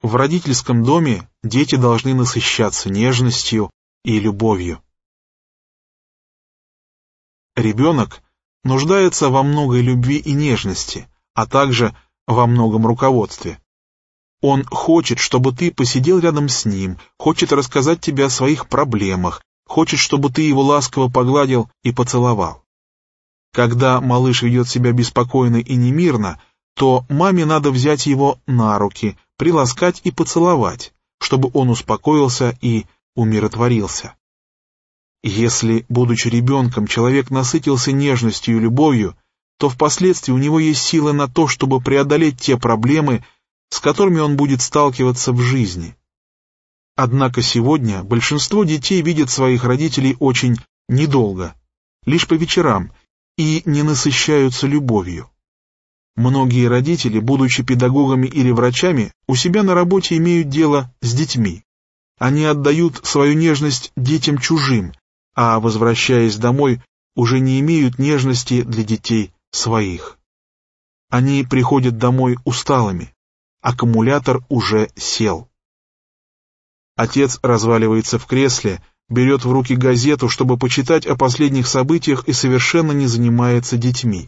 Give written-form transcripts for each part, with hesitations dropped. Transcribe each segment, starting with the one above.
В родительском доме дети должны насыщаться нежностью и любовью. Ребенок нуждается во многой любви и нежности, а также во многом руководстве. Он хочет, чтобы ты посидел рядом с ним, хочет рассказать тебе о своих проблемах, хочет, чтобы ты его ласково погладил и поцеловал. Когда малыш ведет себя беспокойно и немирно, то маме надо взять его на руки, приласкать и поцеловать, чтобы он успокоился и умиротворился. Если, будучи ребенком, человек насытился нежностью и любовью, то впоследствии у него есть силы на то, чтобы преодолеть те проблемы, с которыми он будет сталкиваться в жизни. Однако сегодня большинство детей видят своих родителей очень недолго, лишь по вечерам, и не насыщаются любовью. Многие родители, будучи педагогами или врачами, у себя на работе имеют дело с детьми. Они отдают свою нежность детям чужим, а, возвращаясь домой, уже не имеют нежности для детей своих. Они приходят домой усталыми, аккумулятор уже сел. Отец разваливается в кресле, берет в руки газету, чтобы почитать о последних событиях, и совершенно не занимается детьми.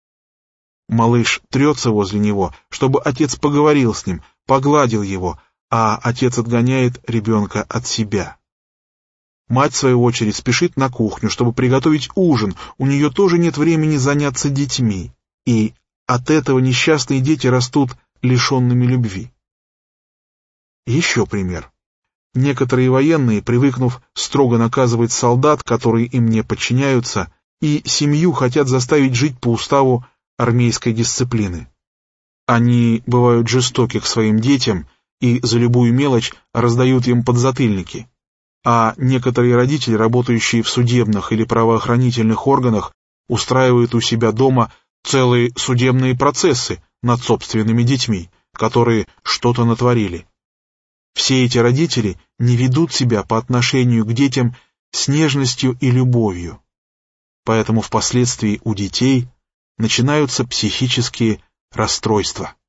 Малыш трется возле него, чтобы отец поговорил с ним, погладил его, а отец отгоняет ребенка от себя. Мать, в свою очередь, спешит на кухню, чтобы приготовить ужин, у нее тоже нет времени заняться детьми, и от этого несчастные дети растут лишенными любви. Еще пример. Некоторые военные, привыкнув строго наказывать солдат, которые им не подчиняются, и семью хотят заставить жить по уставу армейской дисциплины. Они бывают жестоки к своим детям и за любую мелочь раздают им подзатыльники. А некоторые родители, работающие в судебных или правоохранительных органах, устраивают у себя дома целые судебные процессы над собственными детьми, которые что-то натворили. Все эти родители не ведут себя по отношению к детям с нежностью и любовью. Поэтому впоследствии у детей начинаются психические расстройства.